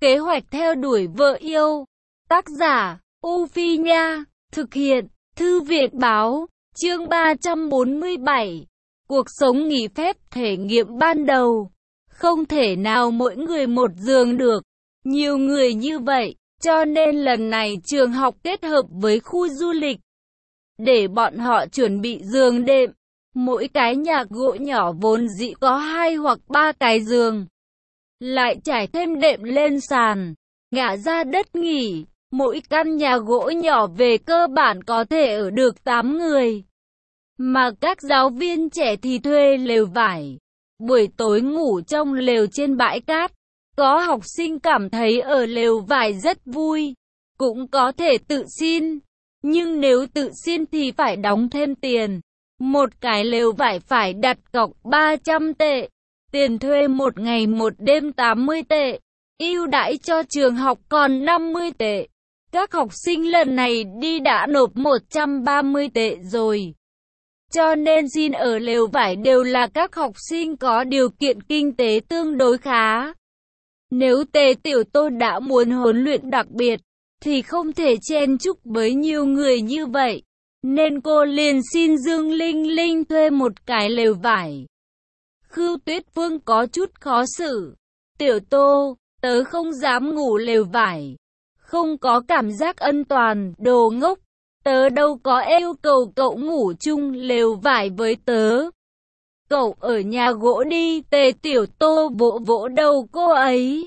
Kế hoạch theo đuổi vợ yêu. Tác giả, U Phi Nha. Thực hiện, Thư viện Báo. Chương 347. Cuộc sống nghỉ phép thể nghiệm ban đầu. Không thể nào mỗi người một giường được. Nhiều người như vậy, cho nên lần này trường học kết hợp với khu du lịch, để bọn họ chuẩn bị giường đệm. Mỗi cái nhà gỗ nhỏ vốn dĩ có 2 hoặc 3 cái giường, lại trải thêm đệm lên sàn, ngả ra đất nghỉ. Mỗi căn nhà gỗ nhỏ về cơ bản có thể ở được 8 người. Mà các giáo viên trẻ thì thuê lều vải, buổi tối ngủ trong lều trên bãi cát. Có học sinh cảm thấy ở lều vải rất vui, cũng có thể tự xin. Nhưng nếu tự xin thì phải đóng thêm tiền. Một cái lều vải phải đặt cọc 300 tệ. Tiền thuê một ngày một đêm 80 tệ. Ưu đãi cho trường học còn 50 tệ. Các học sinh lần này đi đã nộp 130 tệ rồi. Cho nên xin ở lều vải đều là các học sinh có điều kiện kinh tế tương đối khá. Nếu Tề Tiểu Tô đã muốn huấn luyện đặc biệt, thì không thể chen chúc với nhiều người như vậy. Nên cô liền xin Dương Linh Linh thuê một cái lều vải. Khưu Tuyết Vương có chút khó xử. Tiểu Tô, tớ không dám ngủ lều vải. Không có cảm giác an toàn, đồ ngốc. Tớ đâu có yêu cầu cậu ngủ chung lều vải với tớ. Cậu ở nhà gỗ đi. Tề Tiểu Tô vỗ vỗ đầu cô ấy.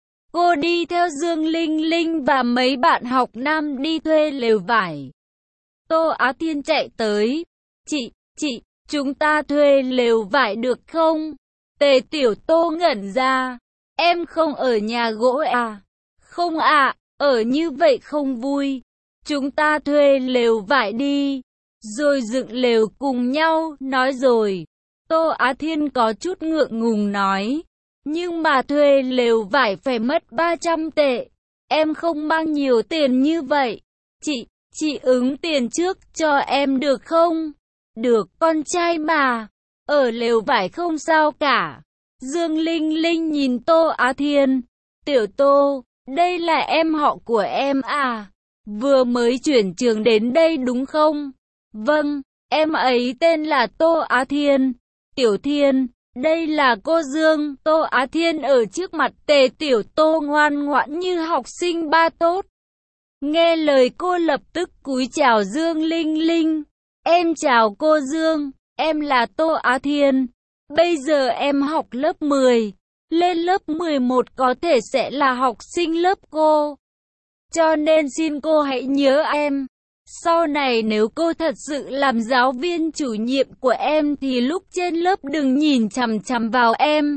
Cô đi theo Dương Linh Linh và mấy bạn học nam đi thuê lều vải. Tô Á Thiên chạy tới. Chị, chúng ta thuê lều vải được không? Tề Tiểu Tô ngẩn ra. Em không ở nhà gỗ à? Không ạ, ở như vậy không vui. Chúng ta thuê lều vải đi, rồi dựng lều cùng nhau, nói rồi. Tô Á Thiên có chút ngượng ngùng nói. Nhưng mà thuê lều vải phải mất 300 tệ. Em không mang nhiều tiền như vậy. Chị ứng tiền trước cho em được không? Được, con trai mà. Ở lều vải không sao cả. Dương Linh Linh nhìn Tô Á Thiên. Tiểu Tô, đây là em họ của em à? Vừa mới chuyển trường đến đây đúng không? Vâng, em ấy tên là Tô Á Thiên. Tiểu Thiên, đây là cô Dương. Tô Á Thiên ở trước mặt Tề Tiểu Tô ngoan ngoãn như học sinh ba tốt. Nghe lời cô lập tức cúi chào Dương Linh Linh. Em chào cô Dương, em là Tô Á Thiên. Bây giờ em học lớp 10, lên lớp 11 có thể sẽ là học sinh lớp cô. Cho nên xin cô hãy nhớ em. Sau này nếu cô thật sự làm giáo viên chủ nhiệm của em thì lúc trên lớp đừng nhìn chằm chằm vào em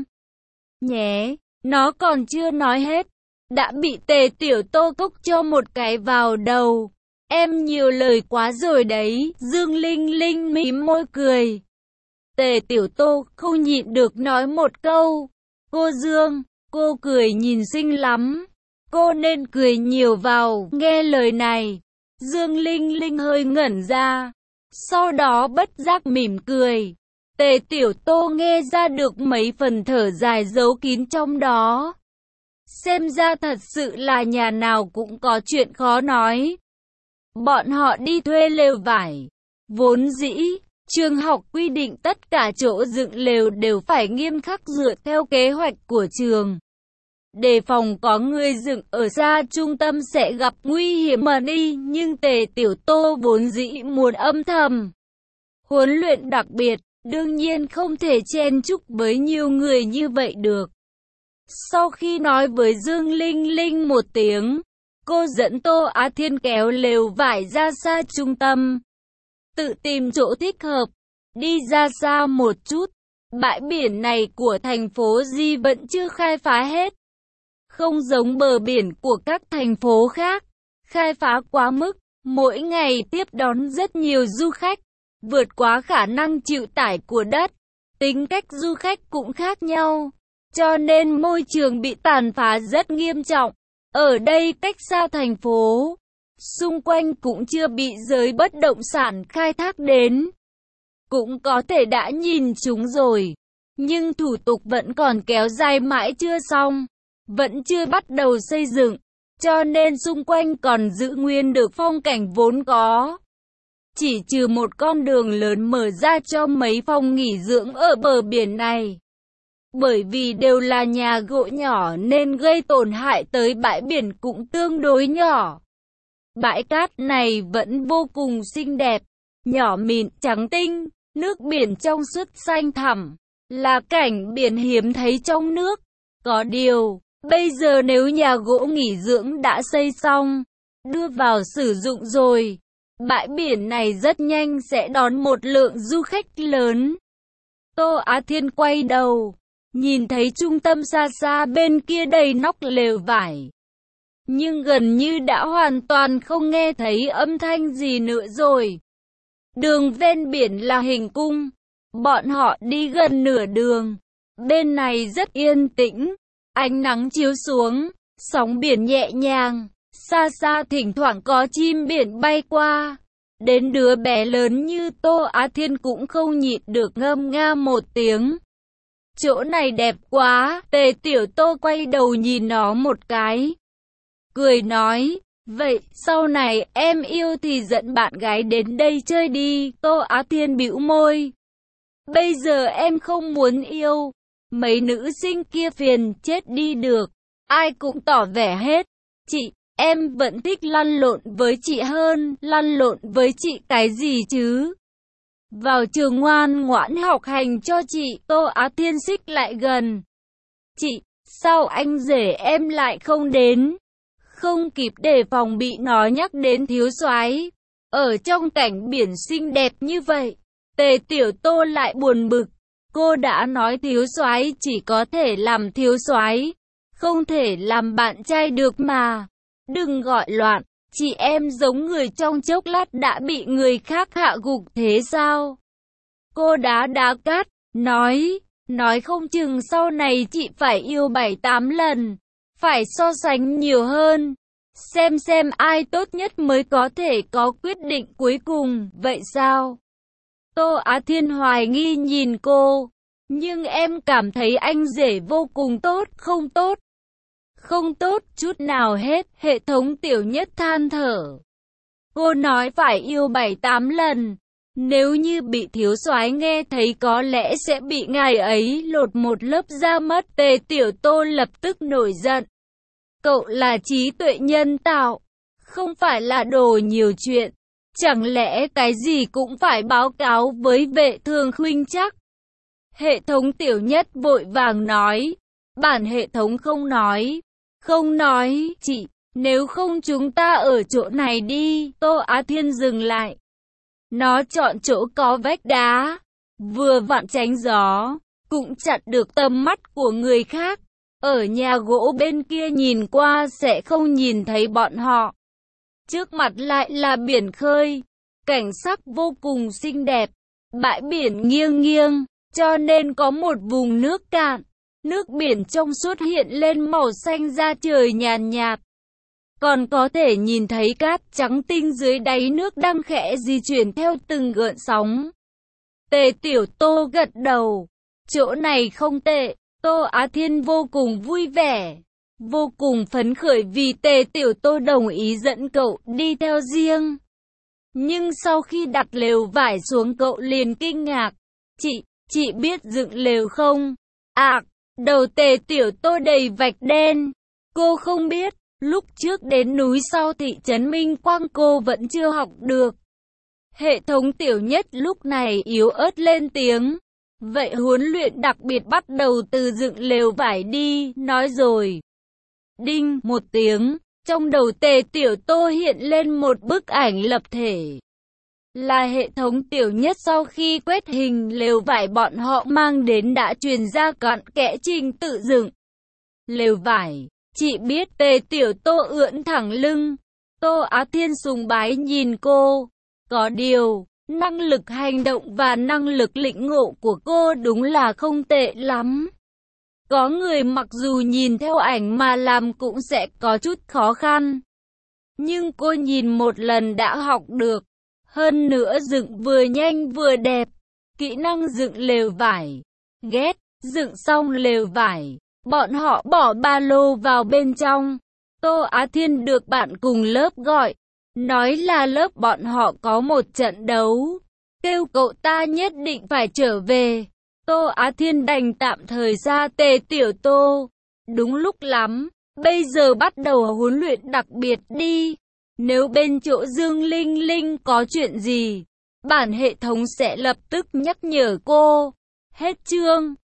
nhé. Nó còn chưa nói hết, đã bị Tề Tiểu Tô cốc cho một cái vào đầu. Em nhiều lời quá rồi đấy. Dương Linh Linh mím môi cười. Tề Tiểu Tô không nhịn được nói một câu. Cô Dương, cô cười nhìn xinh lắm. Cô nên cười nhiều vào. Nghe lời này, Dương Linh Linh hơi ngẩn ra. Sau đó bất giác mỉm cười. Tề Tiểu Tô nghe ra được mấy phần thở dài giấu kín trong đó. Xem ra thật sự là nhà nào cũng có chuyện khó nói. Bọn họ đi thuê lều vải. Vốn dĩ, trường học quy định tất cả chỗ dựng lều đều phải nghiêm khắc dựa theo kế hoạch của trường. Đề phòng có người dựng ở xa trung tâm sẽ gặp nguy hiểm mà đi. Nhưng Tề Tiểu Tô vốn dĩ muốn âm thầm huấn luyện đặc biệt, đương nhiên không thể chen chúc với nhiều người như vậy được. Sau khi nói với Dương Linh Linh một tiếng, cô dẫn Tô Á Thiên kéo lều vải ra xa trung tâm, tự tìm chỗ thích hợp, đi ra xa một chút. Bãi biển này của thành phố Di vẫn chưa khai phá hết. Không giống bờ biển của các thành phố khác, khai phá quá mức, mỗi ngày tiếp đón rất nhiều du khách, vượt quá khả năng chịu tải của đất. Tính cách du khách cũng khác nhau, cho nên môi trường bị tàn phá rất nghiêm trọng. Ở đây cách xa thành phố, xung quanh cũng chưa bị giới bất động sản khai thác đến. Cũng có thể đã nhìn chúng rồi, nhưng thủ tục vẫn còn kéo dài mãi chưa xong. vẫn chưa bắt đầu xây dựng, cho nên xung quanh còn giữ nguyên được phong cảnh vốn có. Chỉ trừ một con đường lớn mở ra cho mấy phòng nghỉ dưỡng ở bờ biển này. Bởi vì đều là nhà gỗ nhỏ nên gây tổn hại tới bãi biển cũng tương đối nhỏ. Bãi cát này vẫn vô cùng xinh đẹp, nhỏ mịn trắng tinh, nước biển trong suốt xanh thẳm, là cảnh biển hiếm thấy trong nước. Có điều, bây giờ nếu nhà gỗ nghỉ dưỡng đã xây xong, đưa vào sử dụng rồi, bãi biển này rất nhanh sẽ đón một lượng du khách lớn. Tô Á Thiên quay đầu, nhìn thấy trung tâm xa xa bên kia đầy nóc lều vải. Nhưng gần như đã hoàn toàn không nghe thấy âm thanh gì nữa rồi. Đường ven biển là hình cung. Bọn họ đi gần nửa đường. Bên này rất yên tĩnh. Ánh nắng chiếu xuống, sóng biển nhẹ nhàng. Xa xa thỉnh thoảng có chim biển bay qua. Đến đứa bé lớn như Tô Á Thiên cũng không nhịn được ngâm nga một tiếng. Chỗ này đẹp quá. Tề Tiểu Tô quay đầu nhìn nó một cái, cười nói, vậy sau này em yêu thì dẫn bạn gái đến đây chơi đi. Tô Á Thiên bĩu môi, bây giờ em không muốn yêu, mấy nữ sinh kia phiền chết đi được. Ai cũng tỏ vẻ hết, chị, em vẫn thích lăn lộn với chị hơn. Lăn lộn với chị cái gì chứ? Vào trường ngoan ngoãn học hành cho chị. Tô Á Thiên xích lại gần, chị, sao anh rể em lại không đến? Không kịp đề phòng bị nó nhắc đến thiếu soái. Ở trong cảnh biển xinh đẹp như vậy, Tề Tiểu Tô lại buồn bực. Cô đã nói thiếu soái chỉ có thể làm thiếu soái, không thể làm bạn trai được mà. Đừng gọi loạn, chị em giống người trong chốc lát đã bị người khác hạ gục thế sao? Cô đá cát, nói không chừng sau này chị phải yêu 7-8 lần. Phải so sánh nhiều hơn, xem ai tốt nhất mới có thể có quyết định cuối cùng, vậy sao? Tô Á Thiên hoài nghi nhìn cô, nhưng em cảm thấy anh rể vô cùng tốt. Không tốt, không tốt chút nào hết. Hệ thống Tiểu Nhất than thở. Cô nói phải yêu 7-8 lần, nếu như bị thiếu soái nghe thấy có lẽ sẽ bị ngài ấy lột một lớp da mất. Tề Tiểu Tô lập tức nổi giận. Cậu là trí tuệ nhân tạo, không phải là đồ nhiều chuyện. Chẳng lẽ cái gì cũng phải báo cáo với Vệ Thường Khuynh chắc? Hệ thống Tiểu Nhất vội vàng nói. Bản hệ thống không nói, chị, nếu không chúng ta ở chỗ này đi. Tô Á Thiên dừng lại. Nó chọn chỗ có vách đá, vừa vặn tránh gió, cũng chặn được tầm mắt của người khác. Ở nhà gỗ bên kia nhìn qua sẽ không nhìn thấy bọn họ. Trước mặt lại là biển khơi, cảnh sắc vô cùng xinh đẹp. Bãi biển nghiêng nghiêng, cho nên có một vùng nước cạn. Nước biển trong suốt hiện lên màu xanh da trời nhàn nhạt. Còn có thể nhìn thấy cát trắng tinh dưới đáy nước đang khẽ di chuyển theo từng gợn sóng. Tề Tiểu Tô gật đầu. Chỗ này không tệ. Tô Á Thiên vô cùng vui vẻ, vô cùng phấn khởi vì Tề Tiểu Tô đồng ý dẫn cậu đi theo riêng. Nhưng sau khi đặt lều vải xuống cậu liền kinh ngạc. Chị biết dựng lều không? Đầu Tề Tiểu Tô đầy vạch đen. Cô không biết, lúc trước đến núi sau thị trấn Minh Quang cô vẫn chưa học được. Hệ thống Tiểu Nhất lúc này yếu ớt lên tiếng. Vậy huấn luyện đặc biệt bắt đầu từ dựng lều vải đi, nói rồi. Đinh một tiếng, trong đầu Tề Tiểu Tô hiện lên một bức ảnh lập thể. Là hệ thống Tiểu Nhất sau khi quét hình lều vải bọn họ mang đến đã truyền ra cặn kẽ trình tự dựng lều vải. Chị biết. Tề Tiểu Tô ưỡn thẳng lưng. Tô Á Thiên sùng bái nhìn cô. Có điều, năng lực hành động và năng lực lĩnh ngộ của cô đúng là không tệ lắm. Có người mặc dù nhìn theo ảnh mà làm cũng sẽ có chút khó khăn. Nhưng cô nhìn một lần đã học được. Hơn nữa dựng vừa nhanh vừa đẹp. Kỹ năng dựng lều vải. Ghét, dựng xong lều vải. Bọn họ bỏ ba lô vào bên trong. Tô Á Thiên được bạn cùng lớp gọi, nói là lớp bọn họ có một trận đấu, kêu cậu ta nhất định phải trở về. Tô Á Thiên đành tạm thời ra Tề Tiểu Tô. Đúng lúc lắm, bây giờ bắt đầu huấn luyện đặc biệt đi. Nếu bên chỗ Dương Linh Linh có chuyện gì, bản hệ thống sẽ lập tức nhắc nhở cô. Hết chương.